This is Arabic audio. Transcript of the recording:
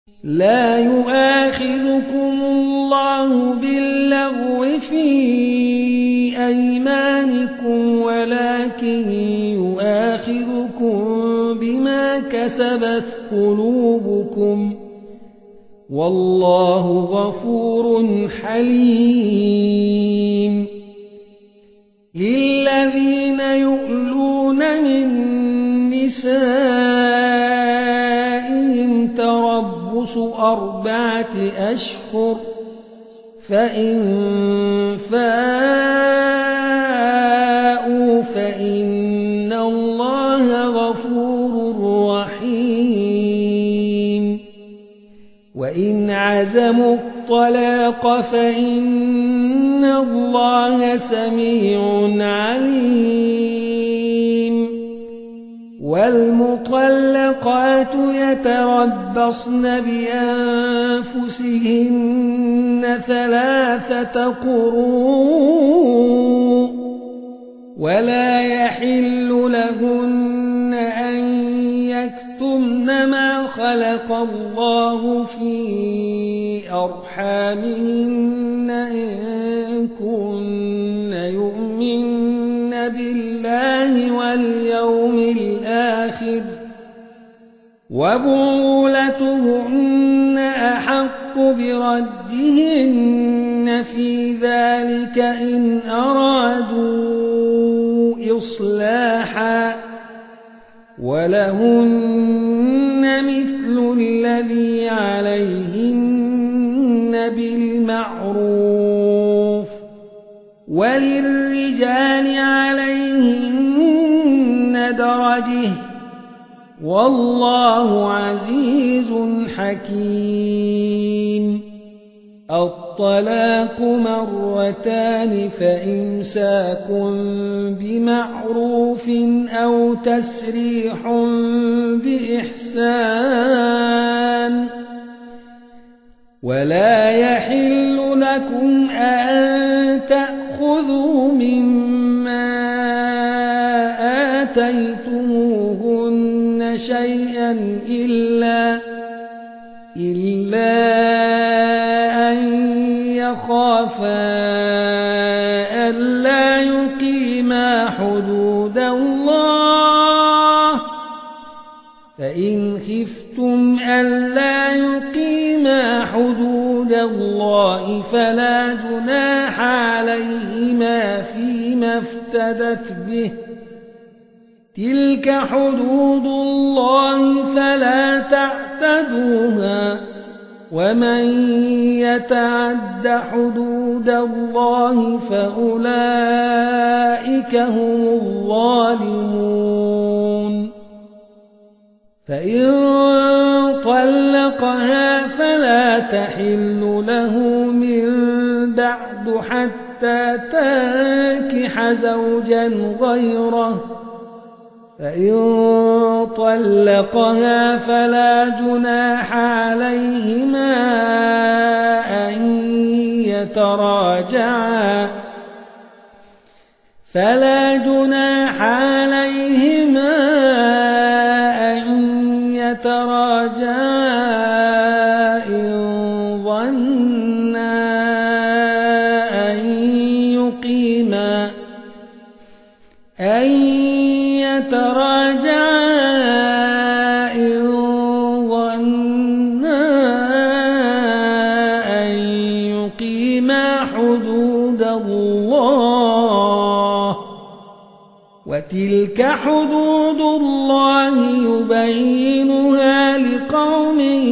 لا يؤاخذكم الله باللغو في أيمانكم ولكن يؤاخذكم بما كسبت قلوبكم والله غفور حليم. للذين يؤلون من نسائهم تربص 4 أشهر فإن فاءوا فإن الله غفور رحيم. وإن عزموا الطلاق فإن الله سميع عليم. والمطلقات يتربصن بأنفسهن 3 قروء ولا يحل لهن أن يكتمن ما خلق الله في أرحامهن إن كن يؤمن بالله واليوم الآخر وبعولتهن أحق بردهن في ذلك إن أرادوا إصلاحا ولهن مثل الذي عليهن بالمعروف وللرجال عليهن درجة والله عزيز حكيم. الطلاق 2 فإمساك بمعروف أو تسريح بإحسان ولا يحل لكم أن تأخذوا مما آتيتموهن شيئا إلا أن يخافا ألا يقيما حدود الله فإن خفتم ألا يقيما حدود الله فلا جناح عليهما فيما افتدت به تلك حدود الله فلا تعتدوها ومن يتعد حدود الله فأولئك هم الظالمون. فإن طلقها فلا تحل له من بعد حتى تنكح زوجا غيره فإن طلقها فلا جناح عليهما أن يتراجعا إن ظنا أن يقيما حدود الله وتلك حدود الله يبينها لقوم